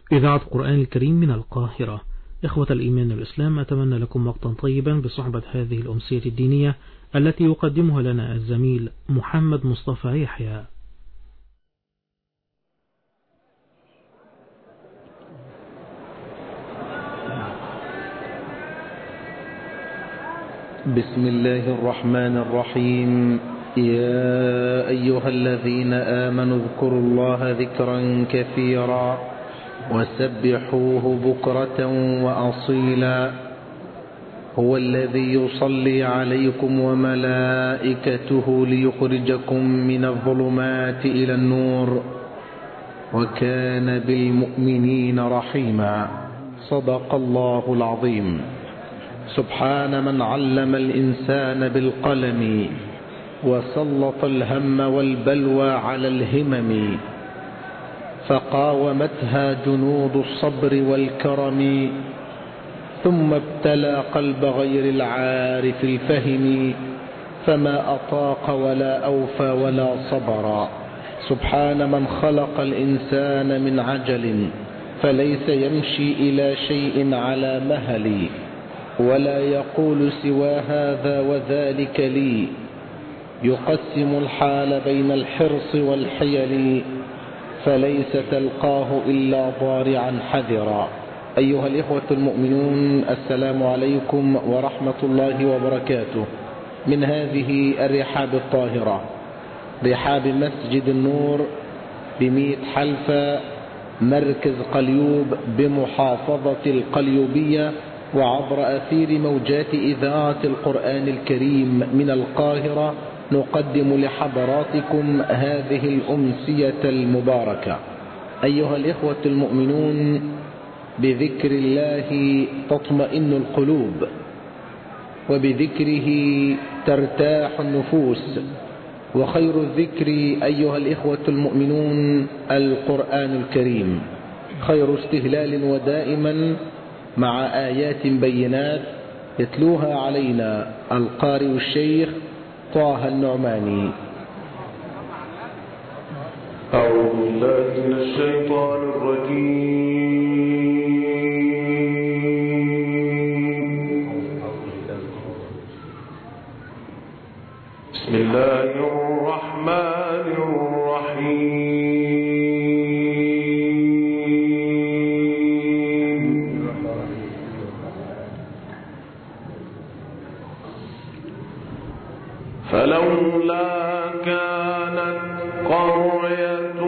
إذاعة القرآن الكريم من القاهرة. إخوة الإيمان والإسلام، أتمنى لكم وقتا طيبا بصحبة هذه الأمسية الدينية التي يقدمها لنا الزميل محمد مصطفى يحيى. بسم الله الرحمن الرحيم. يا أيها الذين آمنوا اذكروا الله ذكرا كثيرا وسبحوه بكرة وأصيلا. هو الذي يصلي عليكم وملائكته ليخرجكم من الظلمات إلى النور وكان بالمؤمنين رحيما. صدق الله العظيم. سبحان من علم الإنسان بالقلم وسلط الهم والبلوى على الهمم فقاومتها جنود الصبر والكرم ثم ابتلى قلب غير العارف الفهم فما أطاق ولا أوفى ولا صبر. سبحان من خلق الإنسان من عجل فليس يمشي إلى شيء على مهل ولا يقول سوى هذا وذلك لي يقسم الحال بين الحرص والحيل فليس تلقاه إلا ضارعا حذرا. أيها الإخوة المؤمنون، السلام عليكم ورحمة الله وبركاته. من هذه الرحاب الطاهرة، رحاب مسجد النور بميت حلفة مركز قليوب بمحافظة القليوبية، وعبر أثير موجات إذاعة القرآن الكريم من القاهرة، نقدم لحضراتكم هذه الأمسية المباركة. أيها الإخوة المؤمنون، بذكر الله تطمئن القلوب، وبذكره ترتاح النفوس، وخير الذكر أيها الإخوة المؤمنون القرآن الكريم، خير استهلال ودائما مع آيات بينات يتلوها علينا القارئ الشيخ طه النعماني. أعوذ بالله من الشيطان الرجيم. بسم الله الرحمن الرحيم. فلولا كانت قرية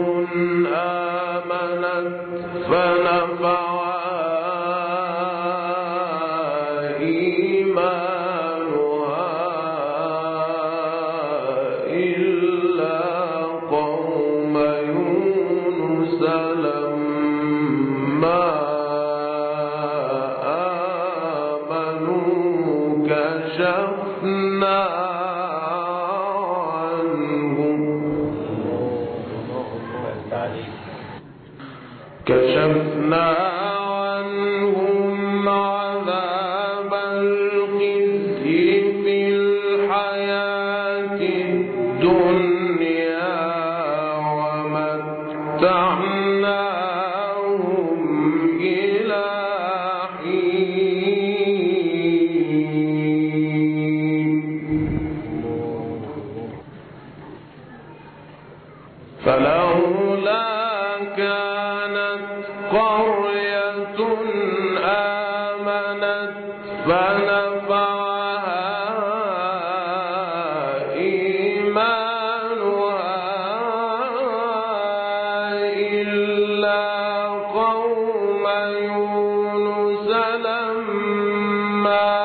آمنت فنفعها إيمانها إلا قوم يونس لما آمنوا كشفنا عنهم عذاب الخزي في الحياة الدنيا ومتعناهم إلى حين. فلولا كانت قرية آمنت فنفعها إيمانها إلا قوم يونس لما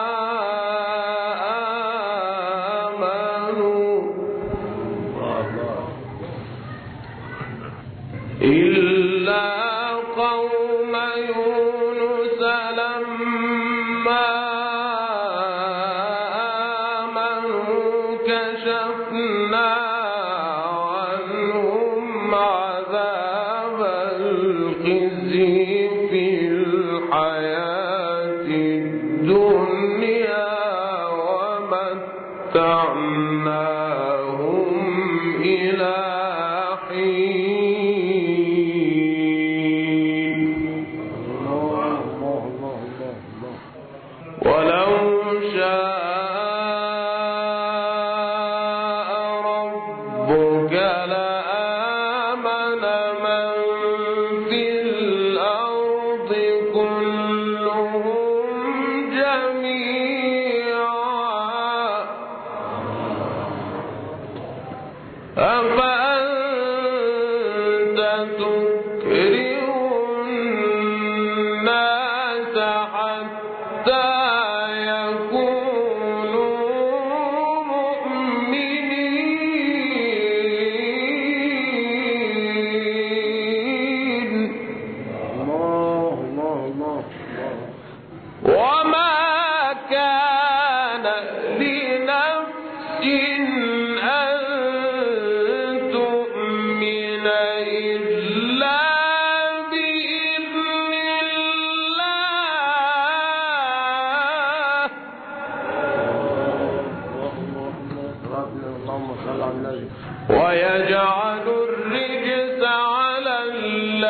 آمنوا إلا قوم يونس لما آمنوا كشفنا عنهم عذاب الخزي في الحياة الدنيا ومتعناهم إلى حين.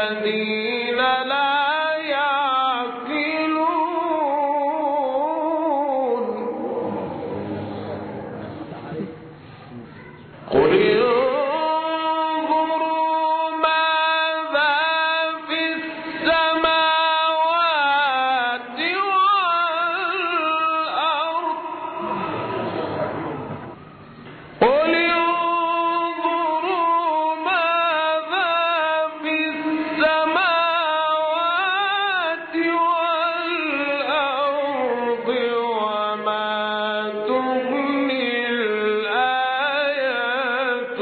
الذين لا يعقلون قل انظروا ماذا في السماوات والأرض قل انظروا ماذا في السماوات والأرض وما تغني الآيات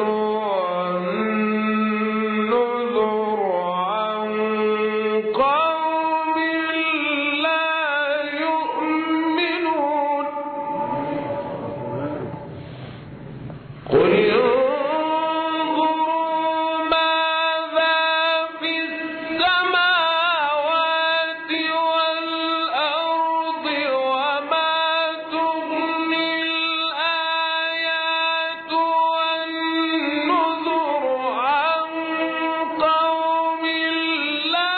والنذر عن قوم لا يؤمنون قل انظروا ماذا في السماوات والأرض وما تغني الآيات والنذر عن قوم لا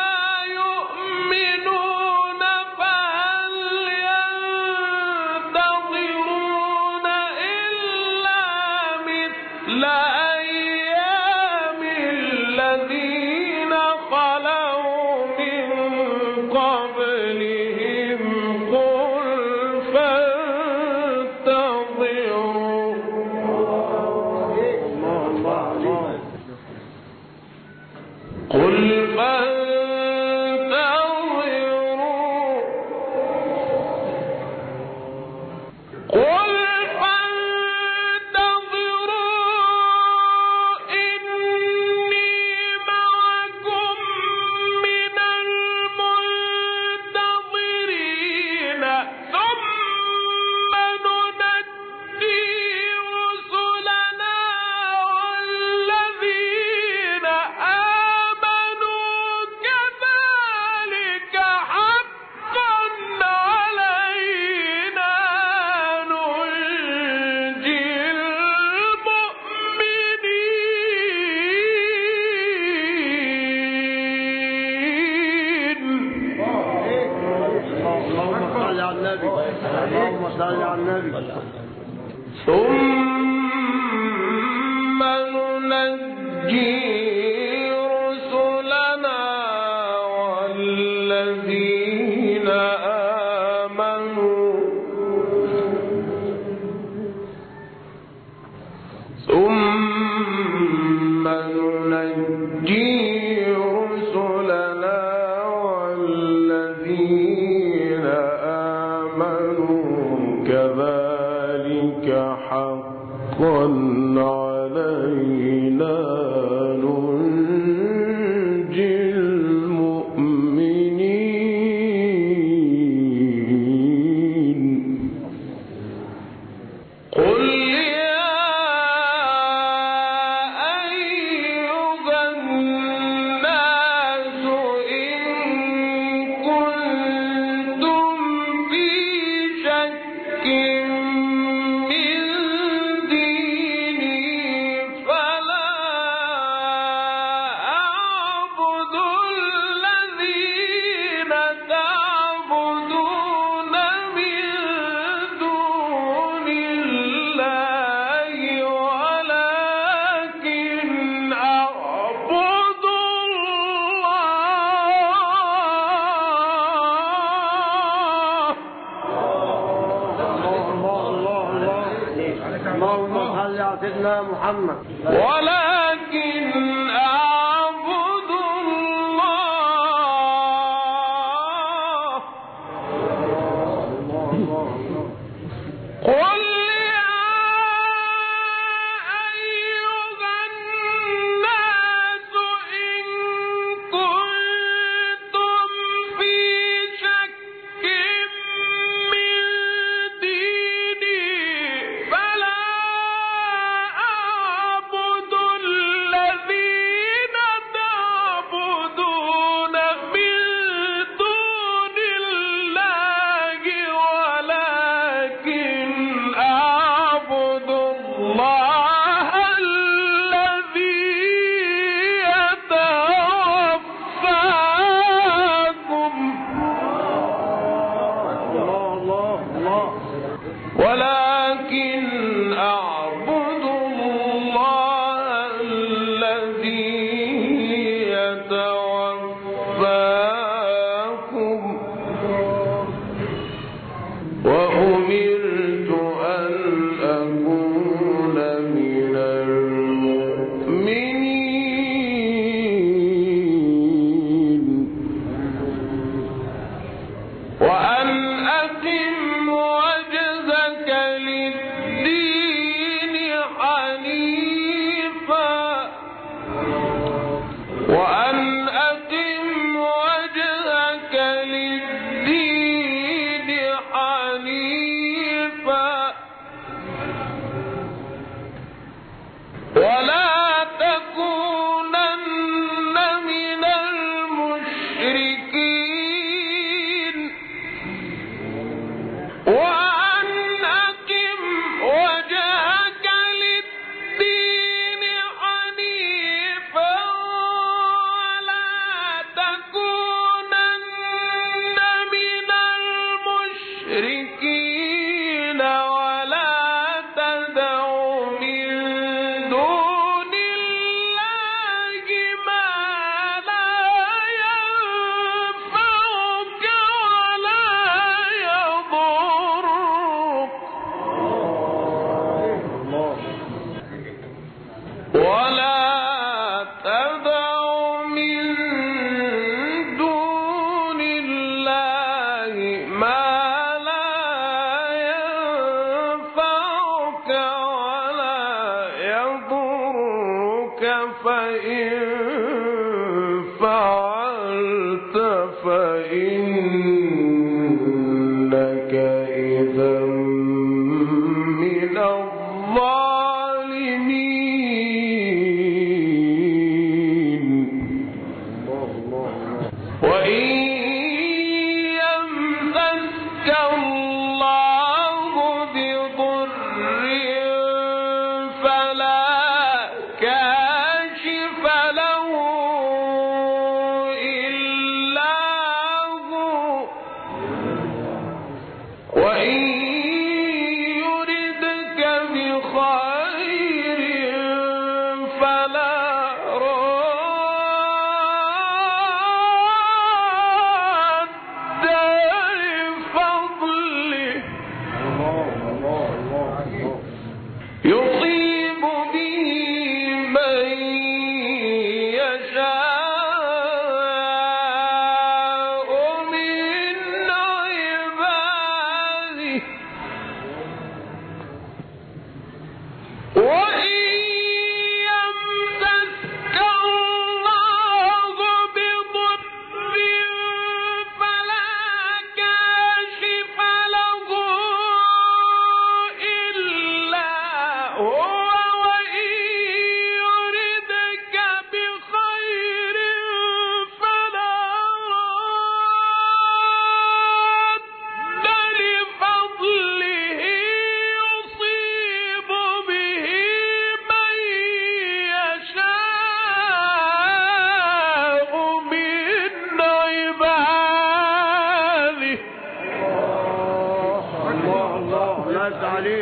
يؤمنون فهل ينتظرون إلا مثل أيام الذين خلوا من قبلهم قل فانتظروا قل فانتظروا إني معكم من المنتظرين ثم ننجي رسلنا والذين آمنوا كذلك حقا علينا ننجي المؤمنين اللهم صل على النبي اللهم صل على النبي ثم ننجي رسلنا والذين آمنوا ثم ننجي رسلنا والذين آمنوا كذلك حقا علينا ننجي المؤمنين قل يا أيها الناس إن كنتم في شك من ديني فلا أعبد الذين تعبدون من دون الله ولكن أعبد اللهم صل على سيدنا محمد ولكن أعبد الله قل يا أيها الناس إن كنتم في شك من ديني فلا أعبد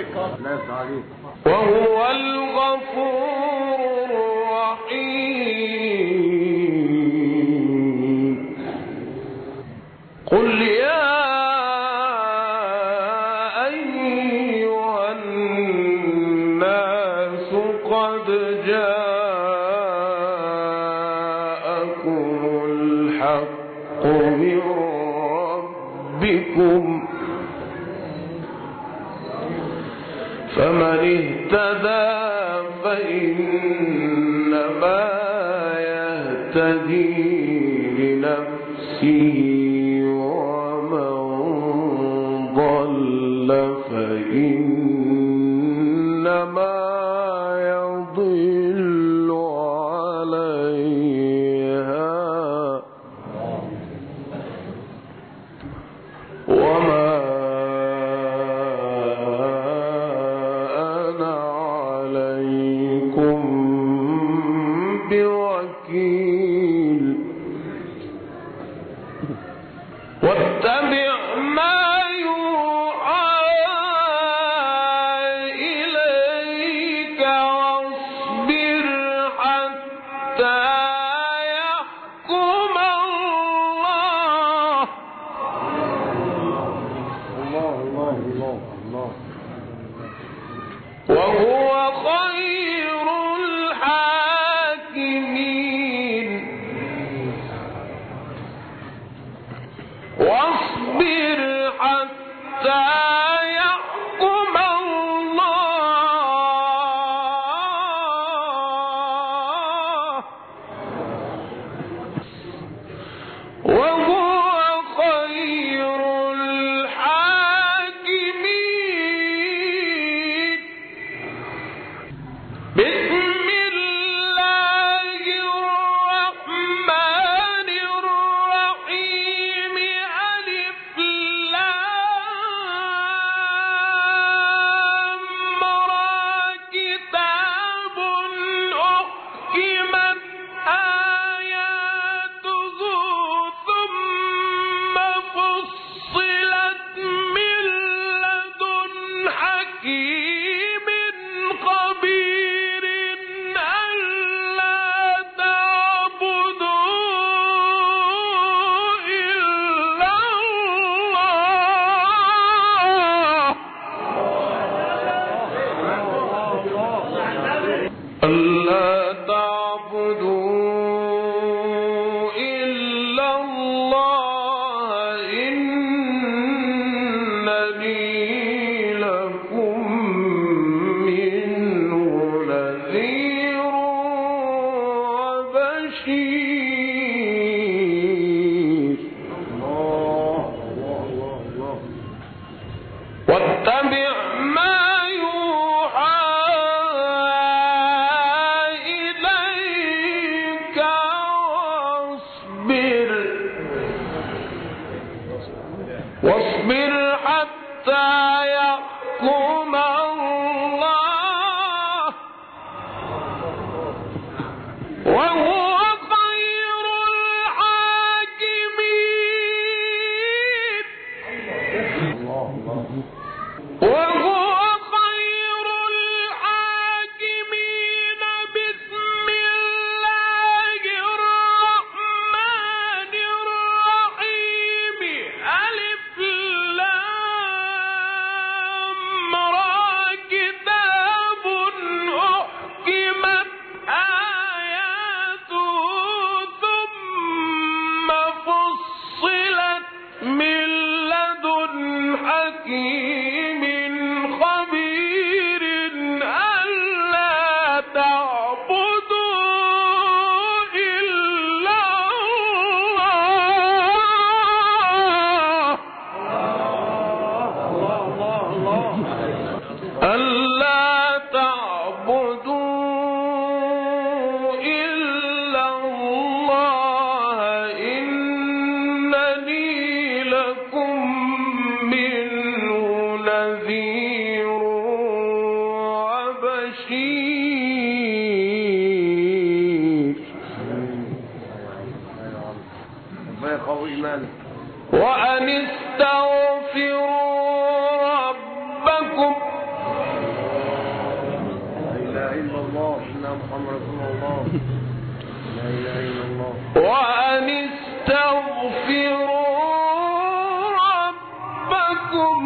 وهو الغفور الرحيم قل يا أيها الناس قد جاءكم الحق من ربكم فمن اهتدى فإنما يهتدي لنفسه ومن ضل فإنما يضل عليها وما واتبع ما يوحى إليك واصبر حتى يحكم الله وهو خير الحاكمين واصبر حتى يحكم الله وهو خير الحاكمين بسم الله الرحمن الرحيم ألف لام را كتاب أحكمت آياته ثم فصلت من لدن حكيم خبير ألا تعبدوا إلا الله إنني لكم منه نذير وبشير واتبع ما يوحى إليك واصبر حتى يحكم الله وهو خير الحاكمين وهو خير الحاكمين بسم الله الرحمن الرحيم ألف لام را كتاب أحكمت آياته ثم فصلت من لدن حكيم خبير ألا تعبدوا إلا الله ألا تعبدوا إلا الله إنني لكم منه نذير وبشير وأن استغفروا ربكم لا إله إلا الله. وأن استغفروا ربكم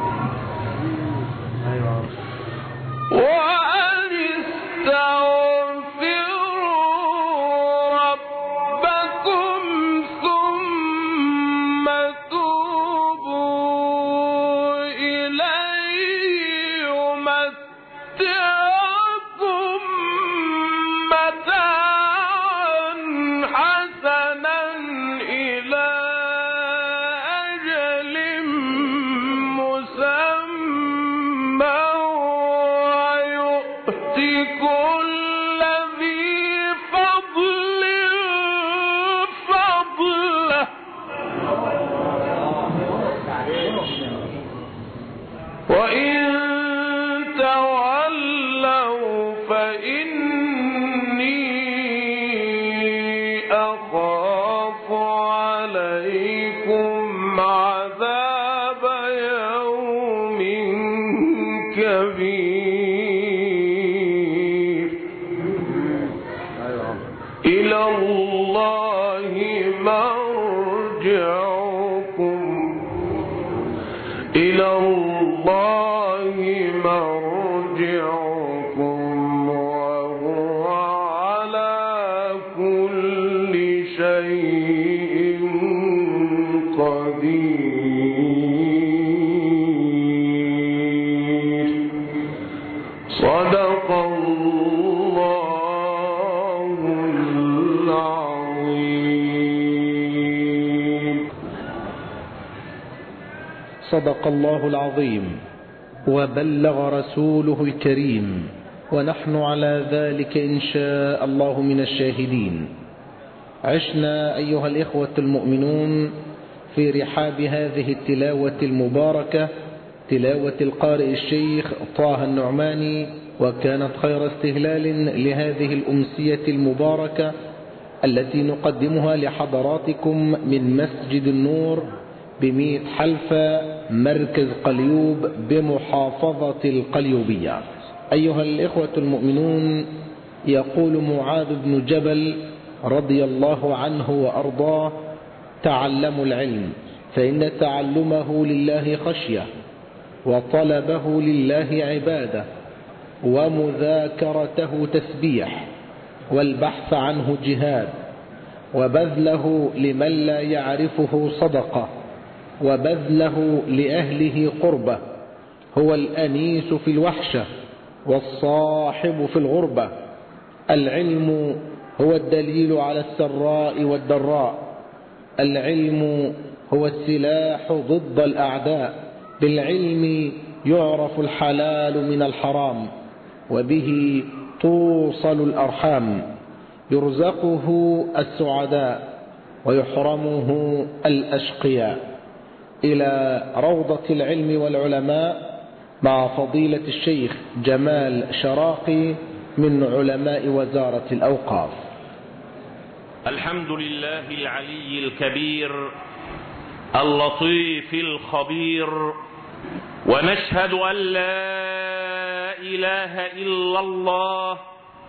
وأن استغفروا ربكم ثم توبوا إليه يمتعكم متاعا حسنا إلى أجل مسمى ويؤتي كل ذي فضل فضله وإن تولوا فإني أخاف عليكم عذاب يوم كبير إلى الله مرجعكم إلى الله مرجعكم وهو على كل شيء قدير. صدق الله العظيم. صدق الله العظيم وبلغ رسوله الكريم، ونحن على ذلك إن شاء الله من الشاهدين. عشنا أيها الإخوة المؤمنون في رحاب هذه التلاوة المباركة، تلاوة القارئ الشيخ طه النعماني، وكانت خير استهلال لهذه الأمسية المباركة التي نقدمها لحضراتكم من مسجد النور بميت حلفة مركز قليوب بمحافظة القليوبية. أيها الإخوة المؤمنون، يقول معاذ بن جبل رضي الله عنه وأرضاه: تعلموا العلم فإن تعلمه لله خشية، وطلبه لله عبادة، ومذاكرته تسبيح، والبحث عنه جهاد، وبذله لمن لا يعرفه صدقة، وبذله لأهله قربة. هو الأنيس في الوحشة والصاحب في الغربة. العلم هو الدليل على السراء والضراء. العلم هو السلاح ضد الأعداء. بالعلم يعرف الحلال من الحرام، وبه توصل الأرحام. يرزقه السعداء ويحرمه الأشقياء. إلى روضة العلم والعلماء مع فضيلة الشيخ جمال شراقي من علماء وزارة الأوقاف. الحمد لله العلي الكبير اللطيف الخبير، ونشهد أن لا إله إلا الله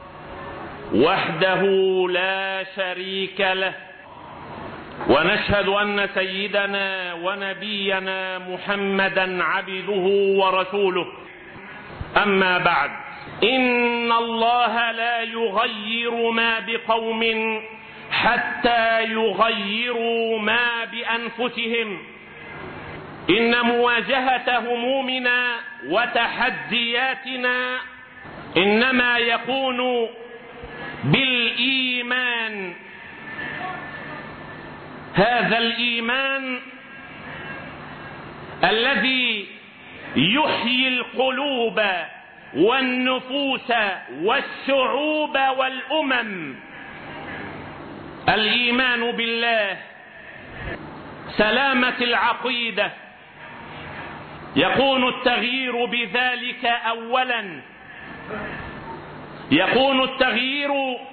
وحده لا شريك له، ونشهد أن سيدنا ونبينا محمدا عبده ورسوله. أما بعد، إن الله لا يغير ما بقوم حتى يغيروا ما بأنفسهم. إن مواجهة همومنا وتحدياتنا إنما يكون بالإيمان. هذا الإيمان الذي يحيي القلوب والنفوس والشعوب والأمم. الإيمان بالله، سلامة العقيدة. يكون التغيير بذلك أولا، يكون التغيير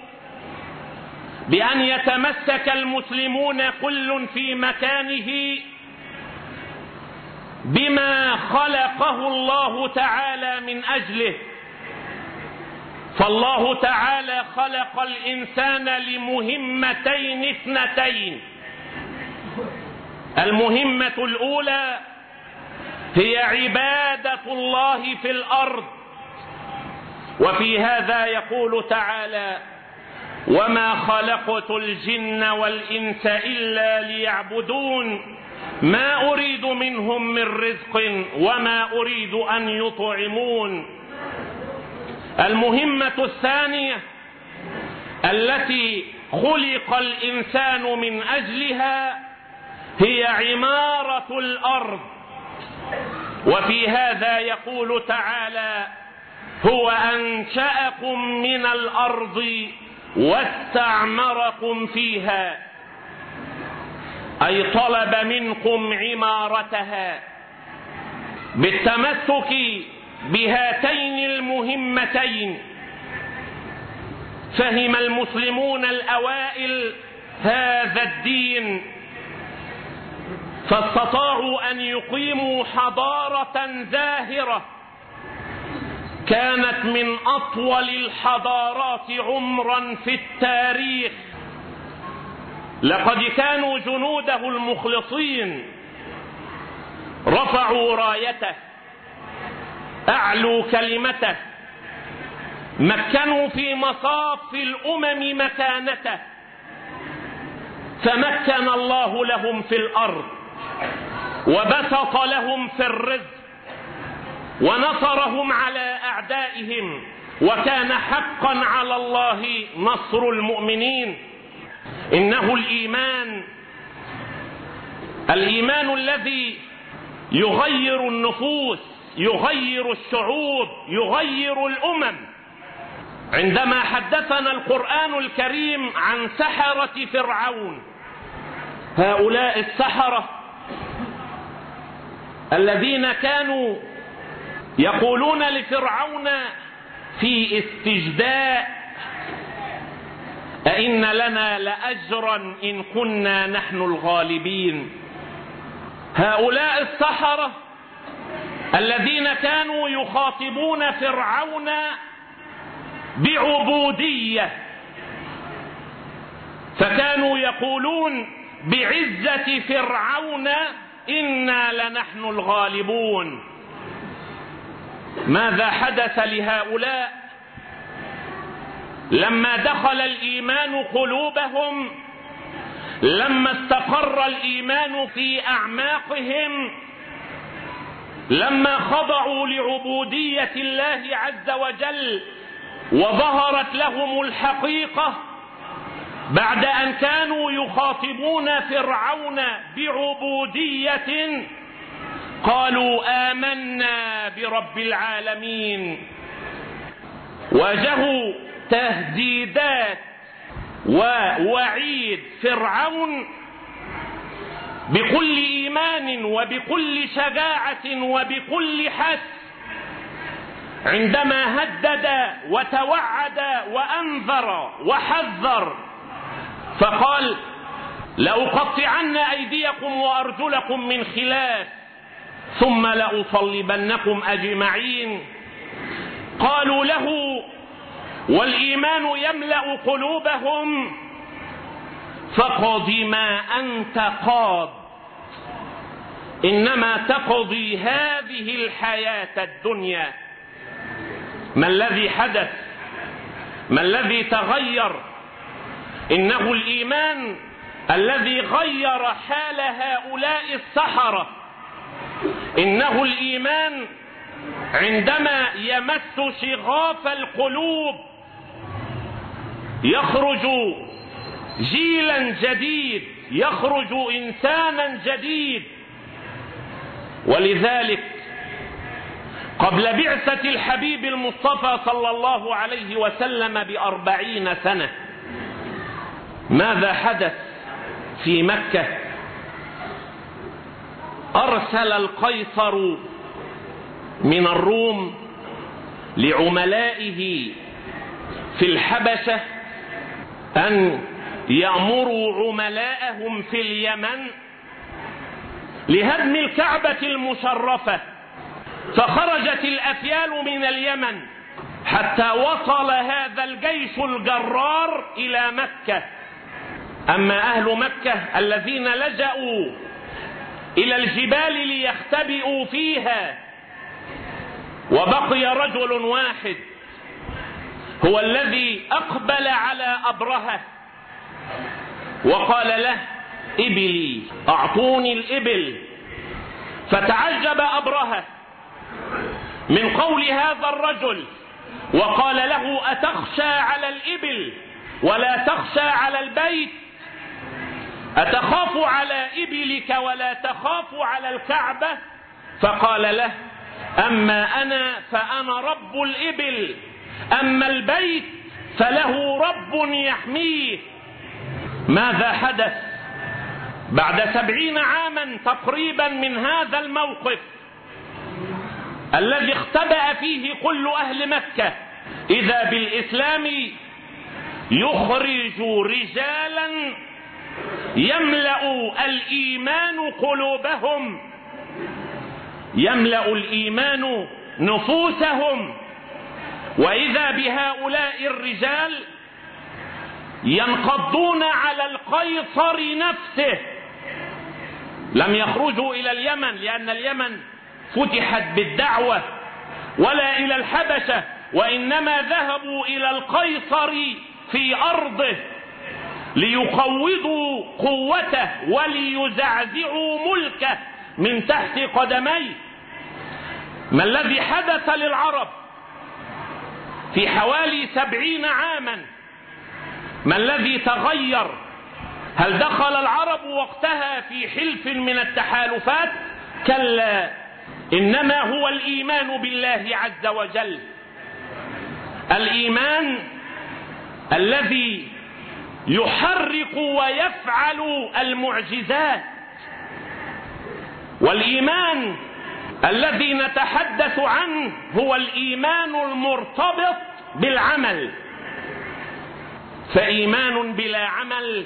بأن يتمسك المسلمون كل في مكانه بما خلقه الله تعالى من أجله، فالله تعالى خلق الإنسان لمهمتين اثنتين. المهمة الأولى هي عبادة الله في الأرض، وفي هذا يقول تعالى: وما خلقت الجن والإنس إلا ليعبدون ما أريد منهم من رزق وما أريد أن يطعمون. المهمة الثانية التي خلق الإنسان من أجلها هي عمارة الأرض، وفي هذا يقول تعالى: هو أنشأكم من الأرض واستعمركم فيها، أي طلب منكم عمارتها. بالتمسك بهاتين المهمتين فهم المسلمون الأوائل هذا الدين، فاستطاعوا أن يقيموا حضارة زاهرة كانت من أطول الحضارات عمرا في التاريخ. لقد كانوا جنوده المخلصين رفعوا رايته، أعلوا كلمته، مكنوا في مصاف الأمم مكانته، فمكن الله لهم في الأرض وبسط لهم في الرزق ونصرهم على أعدائهم، وكان حقا على الله نصر المؤمنين. إنه الإيمان الذي يغير النفوس، يغير الشعوب، يغير الأمم. عندما حدثنا القرآن الكريم عن سحرة فرعون، هؤلاء السحرة الذين كانوا يقولون لفرعون في استجداء: أئن لنا لأجرا إن كنا نحن الغالبين. هؤلاء السحرة الذين كانوا يخاطبون فرعون بعبودية، فكانوا يقولون بعزة فرعون إنا لنحن الغالبون. ماذا حدث لهؤلاء لما دخل الإيمان قلوبهم؟ لما استقر الإيمان في أعماقهم، لما خضعوا لعبودية الله عز وجل وظهرت لهم الحقيقة، بعد أن كانوا يخاطبون فرعون بعبودية، قالوا آمنا برب العالمين. واجهوا تهديدات ووعيد فرعون بكل إيمان وبكل شجاعة وبكل حث، عندما هدد وتوعد وأنذر وحذر، فقال: لأقطعن أيديكم وأرجلكم من خلاف ثم لأصلبنكم أجمعين. قالوا له والإيمان يملأ قلوبهم: فقض ما أنت قاض، إنما تقضي هذه الحياة الدنيا. ما الذي حدث؟ ما الذي تغير؟ إنه الإيمان الذي غير حال هؤلاء السحرة. إنه الإيمان عندما يمس شغاف القلوب يخرج جيلا جديد، يخرج إنسانا جديد. ولذلك قبل بعثة الحبيب المصطفى صلى الله عليه وسلم ب40 سنة، ماذا حدث في مكة؟ أرسل القيصر من الروم لعملائه في الحبشة أن يأمروا عملاءهم في اليمن لهدم الكعبة المشرفة، فخرجت الأفيال من اليمن حتى وصل هذا الجيش الجرار إلى مكة. أما أهل مكة الذين لجأوا إلى الجبال ليختبئوا فيها، وبقي رجل واحد هو الذي أقبل على أبرهة وقال له: إبلي، أعطوني الإبل. فتعجب أبرهة من قول هذا الرجل وقال له: أتخشى على الإبل ولا تخشى على البيت؟ أتخاف على إبلك ولا تخاف على الكعبة؟ فقال له: أما أنا فأنا رب الإبل، أما البيت فله رب يحميه. ماذا حدث بعد 70 عاما تقريبا من هذا الموقف الذي اختبأ فيه كل أهل مكة؟ إذا بالإسلام يخرج رجالا يملأ الإيمان قلوبهم، يملأ الإيمان نفوسهم. وإذا بهؤلاء الرجال ينقضون على القيصر نفسه. لم يخرجوا إلى اليمن لأن اليمن فتحت بالدعوة، ولا إلى الحبشة، وإنما ذهبوا إلى القيصر في أرضه ليقوضوا قوته وليزعزعوا ملكه من تحت قدميه. ما الذي حدث للعرب في حوالي 70 عاما؟ ما الذي تغير؟ هل دخل العرب وقتها في حلف من التحالفات؟ كلا، إنما هو الإيمان بالله عز وجل، الإيمان الذي يحرك ويفعل المعجزات، والإيمان الذي نتحدث عنه هو الإيمان المرتبط بالعمل. فإيمان بلا عمل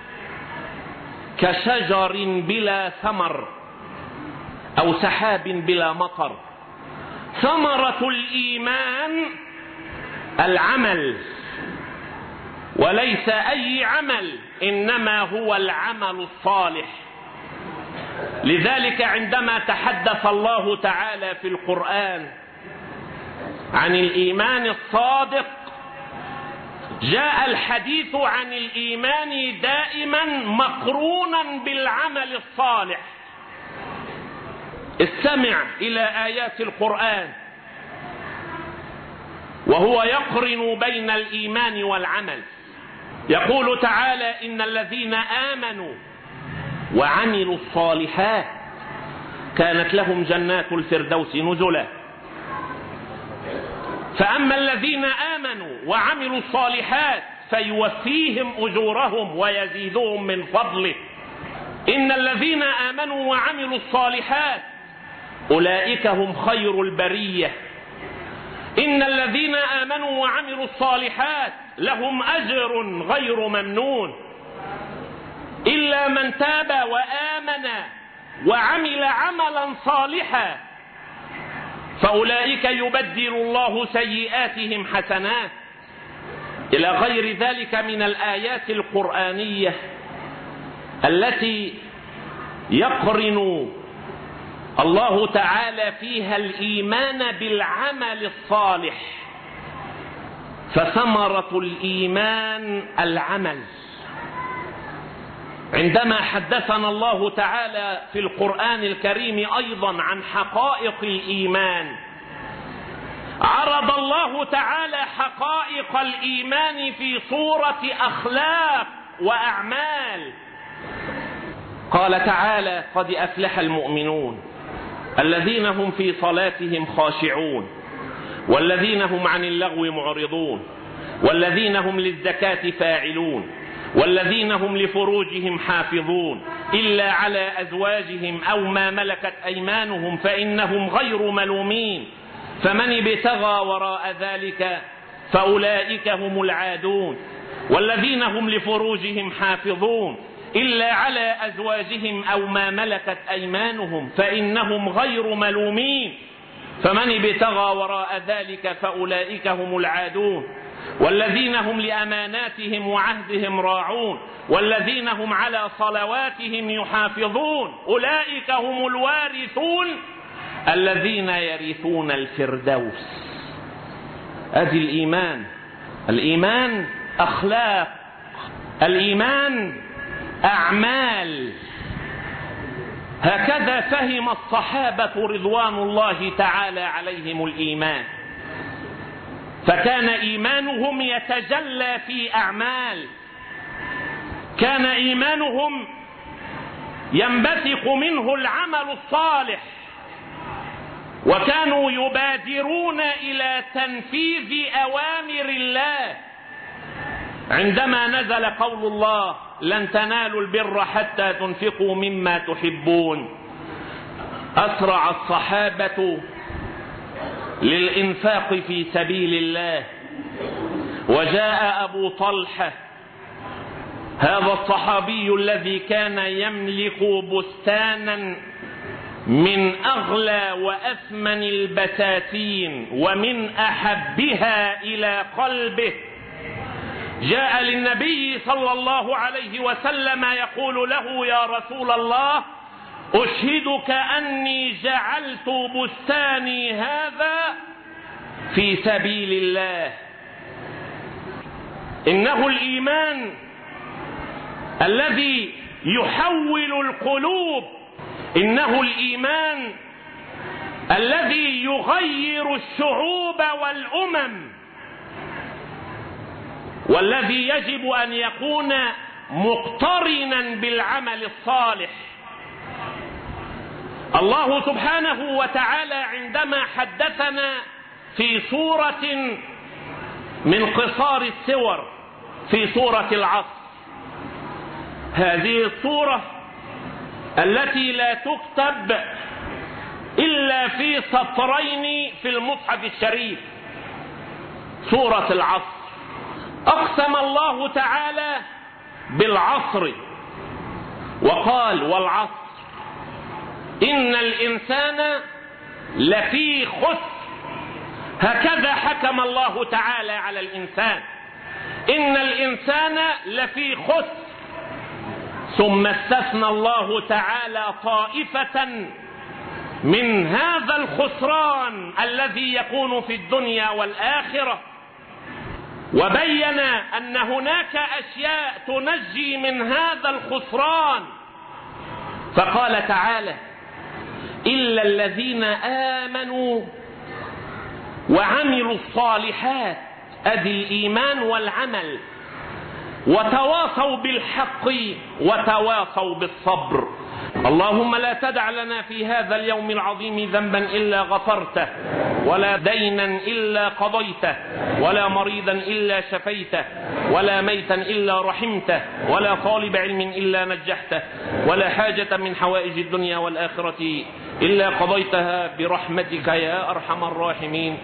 كشجر بلا ثمر أو سحاب بلا مطر. ثمرة الإيمان العمل، وليس أي عمل، إنما هو العمل الصالح. لذلك عندما تحدث الله تعالى في القرآن عن الإيمان الصادق، جاء الحديث عن الإيمان دائما مقرونا بالعمل الصالح. استمع إلى آيات القرآن وهو يقرن بين الإيمان والعمل. يقول تعالى: إن الذين آمنوا وعملوا الصالحات كانت لهم جنات الفردوس نزلا. فأما الذين آمنوا وعملوا الصالحات فيوفيهم أجورهم ويزيدهم من فضله. إن الذين آمنوا وعملوا الصالحات أولئك هم خير البرية. إن الذين آمنوا وعملوا الصالحات لهم أجر غير ممنون، إلا من تاب وآمن وعمل عملا صالحا فأولئك يبدل الله سيئاتهم حسنات، إلى غير ذلك من الآيات القرآنية التي يقرن الله تعالى فيها الإيمان بالعمل الصالح. فثمرة الإيمان العمل. عندما حدثنا الله تعالى في القرآن الكريم أيضا عن حقائق الإيمان، عرض الله تعالى حقائق الإيمان في صورة أخلاق وأعمال. قال تعالى: قد أفلح المؤمنون الذين هم في صلاتهم خاشعون والذين هم عن اللغو معرضون والذين هم للزكاة فاعلون والذين هم لفروجهم حافظون إلا على أزواجهم أو ما ملكت أيمانهم فإنهم غير ملومين فمن ابتغى وراء ذلك فأولئك هم العادون والذين هم لفروجهم حافظون إلا على أزواجهم أو ما ملكت أيمانهم فإنهم غير ملومين فمن ابتغى وراء ذلك فأولئك هم العادون، والذين هم لأماناتهم وعهدهم راعون، والذين هم على صلواتهم يحافظون، أولئك هم الوارثون الذين يرثون الفردوس. أدي الإيمان. الإيمان أخلاق، الإيمان أعمال. هكذا فهم الصحابة رضوان الله تعالى عليهم الإيمان، فكان إيمانهم يتجلى في أعمال، كان إيمانهم ينبثق منه العمل الصالح، وكانوا يبادرون إلى تنفيذ أوامر الله. عندما نزل قول الله لن تنالوا البر حتى تنفقوا مما تحبون، أسرع الصحابة للإنفاق في سبيل الله. وجاء أبو طلحة هذا الصحابي الذي كان يملك بستانا من أغلى وأثمن البساتين ومن أحبها إلى قلبه، جاء للنبي صلى الله عليه وسلم يقول له يا رسول الله أشهدك أني جعلت بستاني هذا في سبيل الله. إنه الإيمان الذي يحول القلوب، إنه الإيمان الذي يغير الشعوب والأمم، والذي يجب أن يكون مقترنا بالعمل الصالح. الله سبحانه وتعالى عندما حدثنا في سورة من قصار السور في سورة العصر، هذه السورة التي لا تكتب إلا في سطرين في المصحف الشريف، سورة العصر، أقسم الله تعالى بالعصر وقال والعصر إن الإنسان لفي خسر. هكذا حكم الله تعالى على الإنسان، إن الإنسان لفي خسر. ثم استثنى الله تعالى طائفة من هذا الخسران الذي يكون في الدنيا والآخرة، وبين أن هناك أشياء تنجي من هذا الخسران، فقال تعالى إلا الذين آمنوا وعملوا الصالحات، أدي الإيمان والعمل، وتواصوا بالحق وتواصوا بالصبر. اللهم لا تدع لنا في هذا اليوم العظيم ذنبا إلا غفرته، ولا دينا إلا قضيته، ولا مريضا إلا شفيته، ولا ميتا إلا رحمته، ولا طالب علم إلا نجحته، ولا حاجة من حوائج الدنيا والآخرة إلا قضيتها برحمتك يا أرحم الراحمين.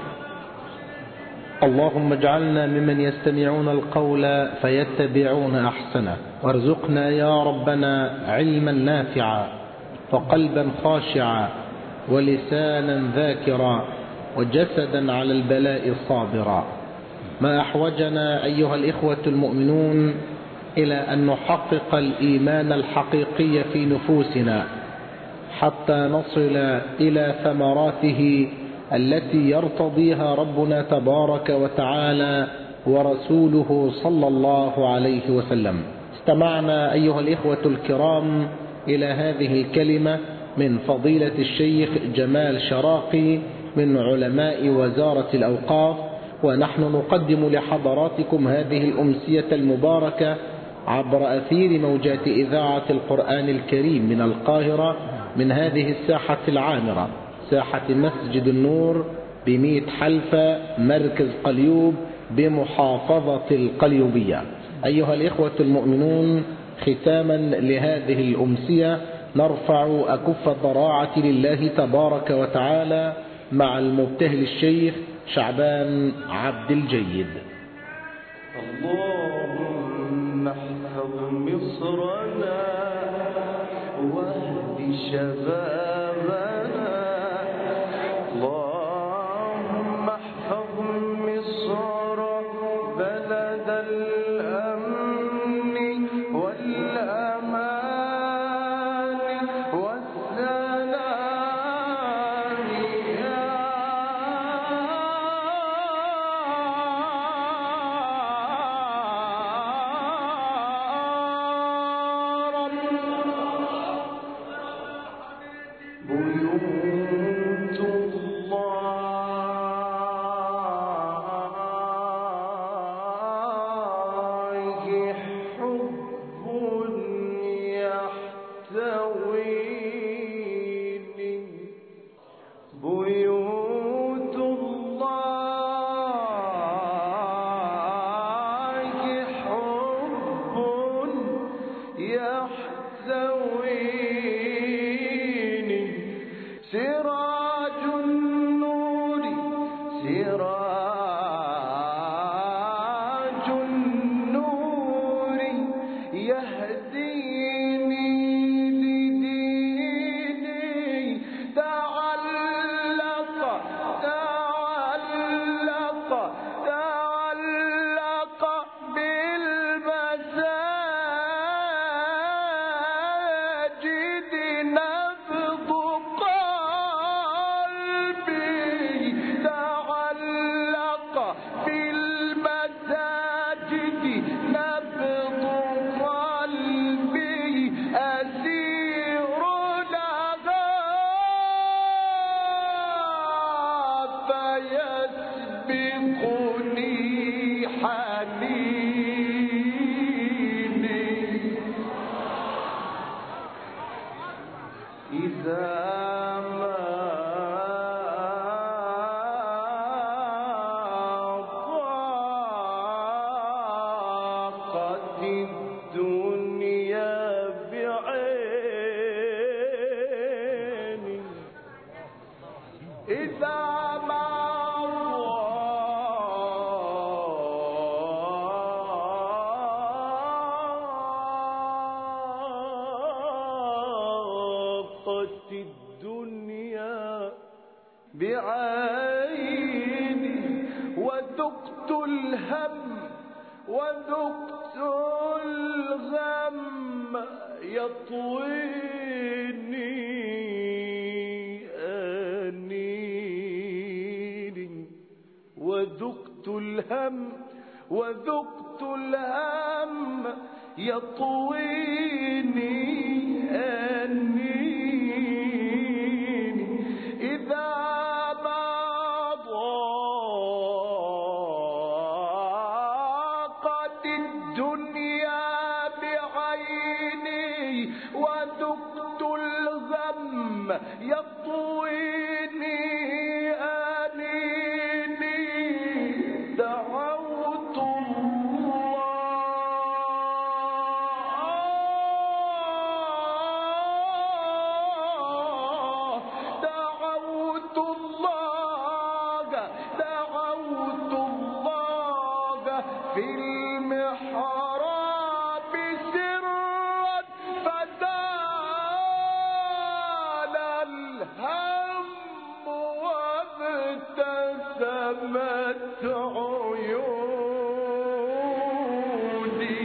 اللهم اجعلنا ممن يستمعون القول فيتبعون أحسنه، وارزقنا يا ربنا علما نافعا وقلبا خاشعا ولسانا ذاكرا وجسدا على البلاء صابرا. ما أحوجنا أيها الإخوة المؤمنون إلى أن نحقق الإيمان الحقيقي في نفوسنا حتى نصل إلى ثمراته التي يرتضيها ربنا تبارك وتعالى ورسوله صلى الله عليه وسلم. استمعنا أيها الإخوة الكرام إلى هذه الكلمة من فضيلة الشيخ جمال شراقي من علماء وزارة الأوقاف، ونحن نقدم لحضراتكم هذه الأمسية المباركة عبر أثير موجات إذاعة القرآن الكريم من القاهرة، من هذه الساحة العامرة، ساحة مسجد النور ب100 حلفة، مركز قليوب بمحافظة القليوبية. أيها الإخوة المؤمنون، ختاما لهذه الأمسية نرفع أكف الضراعة لله تبارك وتعالى مع المبتهل الشيخ شعبان عبد الجيد. اللهم احفظ مصرنا واهد شبابنا، بيوت الله حب يحتويني سراج النور سراج النور يهديني تعلق بالمساجد نبض قلبي تعلق بالمساجد نبض قلبي أسير لها فيسبقني حنيني إذا ما ضاقت الدنيا بعيني إذا ما ضاقت الدنيا بعيني وذقت الهم وذقت الغم يطويني أنيني وذقت الهم وذقت الهم يطويني أنيني إذا ما ضاقت الدنيا بعيني وذقت الغم يطويني أنيني دعوت الله في المحراب سرا فزال الهم وابتسمت عيوني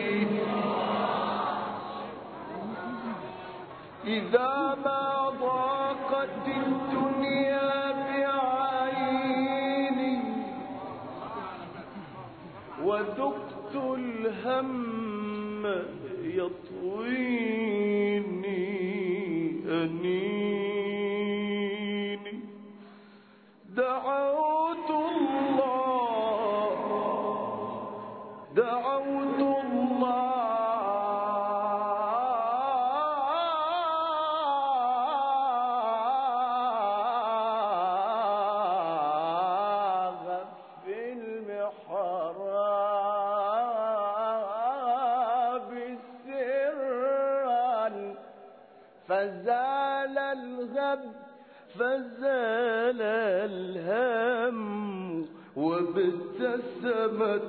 إذا ما ضاقت الدنيا بعيني وذقت الهم يطويني أنيني دعوت الله في المحراب سرا فزال الهم وابتسمت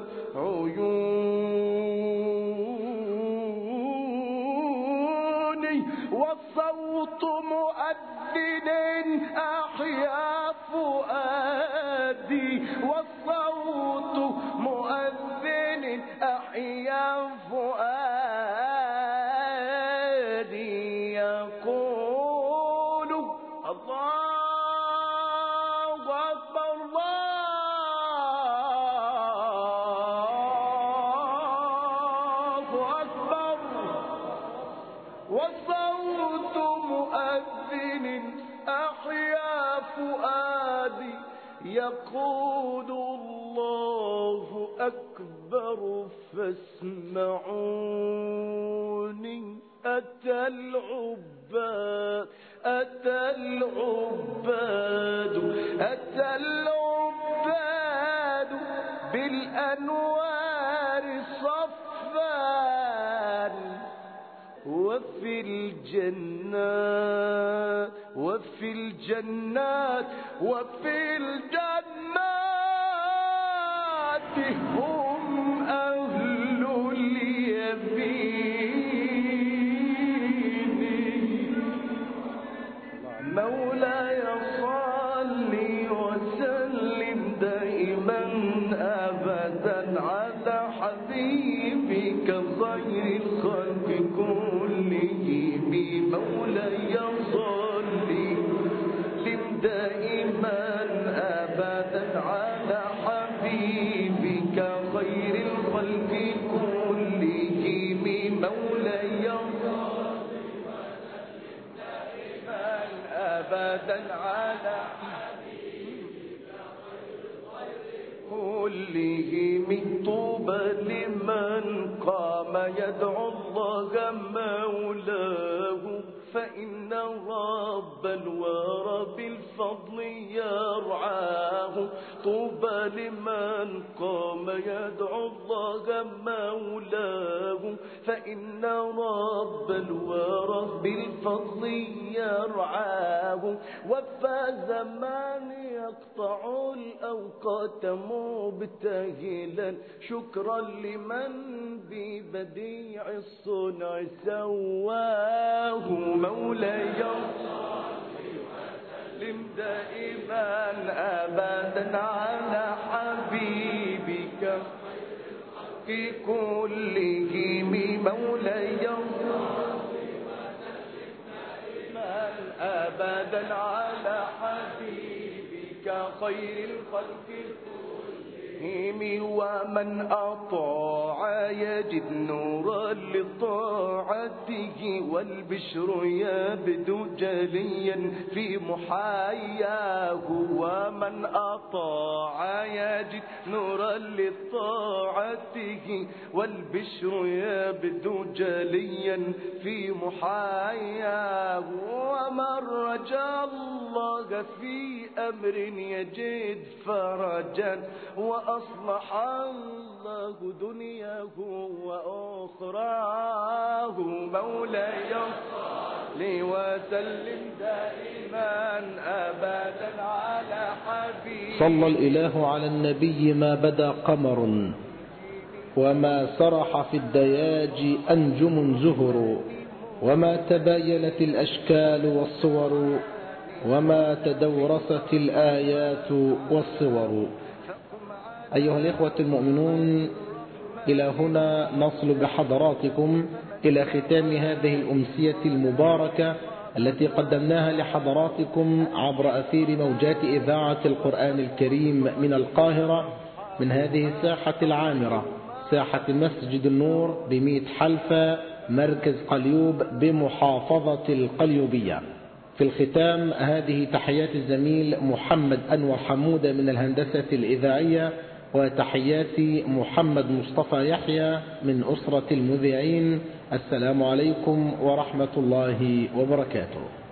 عيوني وصوت مؤذن أحيا فؤادي وصوت مؤذن أحيا فؤادي يقول الله أكبر الله أكبر وصوت مؤذن أحيا فؤادي يقول الله أكبر فاسمعوني أتى العب العباد أتى العباد أتى العباد بالأنوار صفان وفي الجنات وفي الجنات وفي الجنات هم أهل اليمين. مولاي صل وسلم دائما أبدا على حبيبك خير الخلق كلهم. مولاي صل دائما أبدا على حبيبك خير الخلق كلهم. مولاي أبدا على كلهم. طوبى لمن قام يدعو الله مولاه فإن رب الورى بالفضل يرعاه. طوبى لمن قام يدعو الله مولاه فإن رب الورى بالفضل يرعاه. وفاز من يقطع الأوقات مبتهلا شكرا لمن ببديع الصنع سواه. مولاي وسلم دائما أبدا على حبيبك في كلهم. مولاي أبدا على حبيبك خير الخلق كلهم. ومن أطاع يجد نورا لطاعته والبشر يبدو جليا في محاياه. ومن أطاع يجد نورا لطاعته والبشر يبدو جليا في محاياه. ومن رجا الله في أمر يجد فرجا وأصلح الله دنياه وأخراه. مولاي صل وسلم دائما أبدا على حبيبك. صلى الإله على النبي ما بدا قمر وما سرح في الدياج أنجم زهر وما تباينت الأشكال والصور وما تدورست الآيات والصور. أيها الإخوة المؤمنون، إلى هنا نصل بحضراتكم إلى ختام هذه الأمسية المباركة التي قدمناها لحضراتكم عبر أثير موجات إذاعة القرآن الكريم من القاهرة، من هذه الساحة العامرة، ساحة مسجد النور ب100 حلفة، مركز قليوب بمحافظة القليوبية. في الختام هذه تحيات الزميل محمد أنور حمودة من الهندسة الإذاعية، وتحيات محمد مصطفى يحيى من أسرة المذيعين. السلام عليكم ورحمة الله وبركاته.